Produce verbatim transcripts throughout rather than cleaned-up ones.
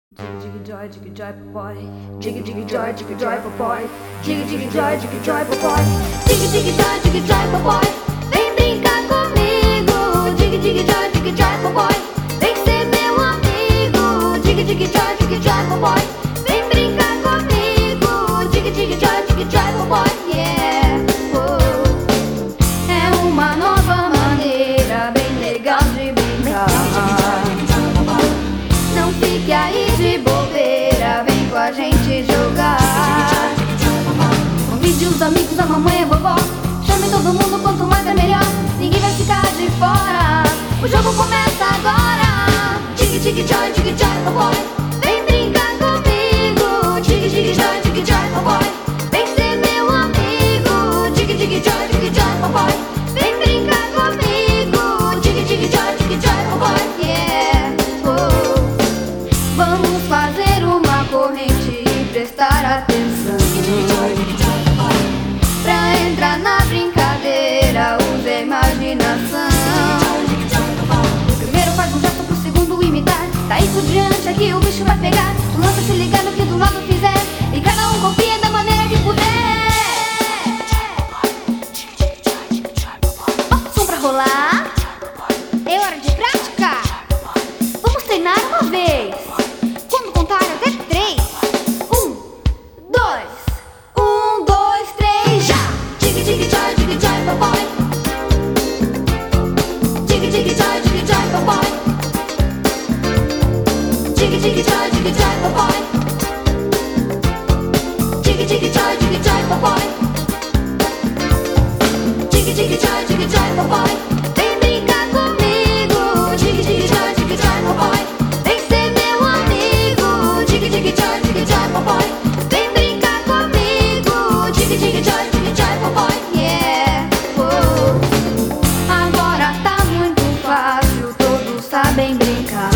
Jiggy jiggy joy, jiggy joy boy. Jiggy jiggy joy, jiggy joy boy. Jiggy jiggy joy, jiggy joy boy. Jiggy jiggy joy, jiggy joy boy. Vem brincar comigo. Jiggy jiggy joy, jiggy joy boy. Vem ser meu amigo. Jiggy jiggy joy, jiggy joy boy. Vem brincar comigo. Jiggy jiggy joy, jiggy joy boy. Yeah. Oh. É uma nova maneira bem legal de brincar. Não fique aí de bobeira, vem com a gente jogar. Convide os amigos, a mamãe e a vovó. Chame todo mundo, quanto mais é melhor. Ninguém vai ficar de fora. O jogo começa agora. Jiggy jiggy joy, jiggy joy boy. Vem brincar comigo. Jiggy jiggy joy, jiggy joy boy. Vem ser meu amigo. Jiggy jiggy joy, jiggy joy boy. Vem brincar comigo. Jiggy jiggy joy, jiggy joy boy. Yeah. Oh. Vamos fazer uma corrente e prestar atenção. Pra entrar na brincadeira, use a imaginação. Primeiro faz um gesto pro segundo imitar. Daí por diante aqui o bicho vai pegar. Tu lança se ligar no que do lado fizer. E cada um copia da maneira que puder. Bota o som pra rolar. É hora de prática. Vamos treinar uma vez. Até três. Um, dois. Um, dois, três, já. Jiggy jiggy joy, jiggy joy boy. Jiggy jiggy joy, jiggy joy boy. Jiggy jiggy joy, jiggy joy boy. Jiggy jiggy joy, jiggy joy boy. Jiggy jiggy joy, jiggy joy boy. Vem brincar comigo. Jiggy jiggy joy, jiggy joy boy. Vem ser meu amigo. Jiggy jiggy joy, jiggy joy boy. Vem brincar comigo. Jiggy jiggy joy, jiggy joy boy. Yeah. Oh. Agora tá muito fácil, todos sabem brincar.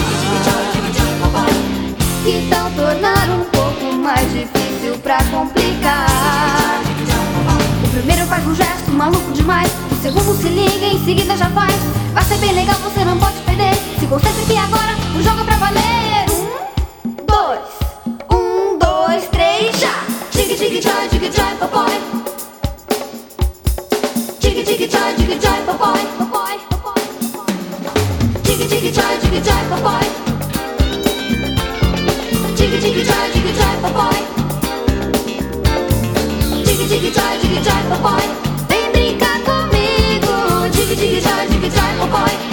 Que tal tornar um pouco mais difícil pra complicar? O primeiro faz um gesto maluco demais. O segundo se liga, em seguida já faz. Vai ser bem legal, você não pode perder. Se concentre que agora o jogo é pra valer. Um, dois. Um, dois, três, já. Jiggy jiggy joy, jiggy joy boy. Jiggy jiggy joy, jiggy joy boy. Jiggy jiggy joy, jiggy joy boy. Jiggy jiggy joy, jiggy joy boy. Jiggy jiggy joy, jiggy joy boy. Vem brincar comigo. Jiggy jiggy joy, jiggy joy boy.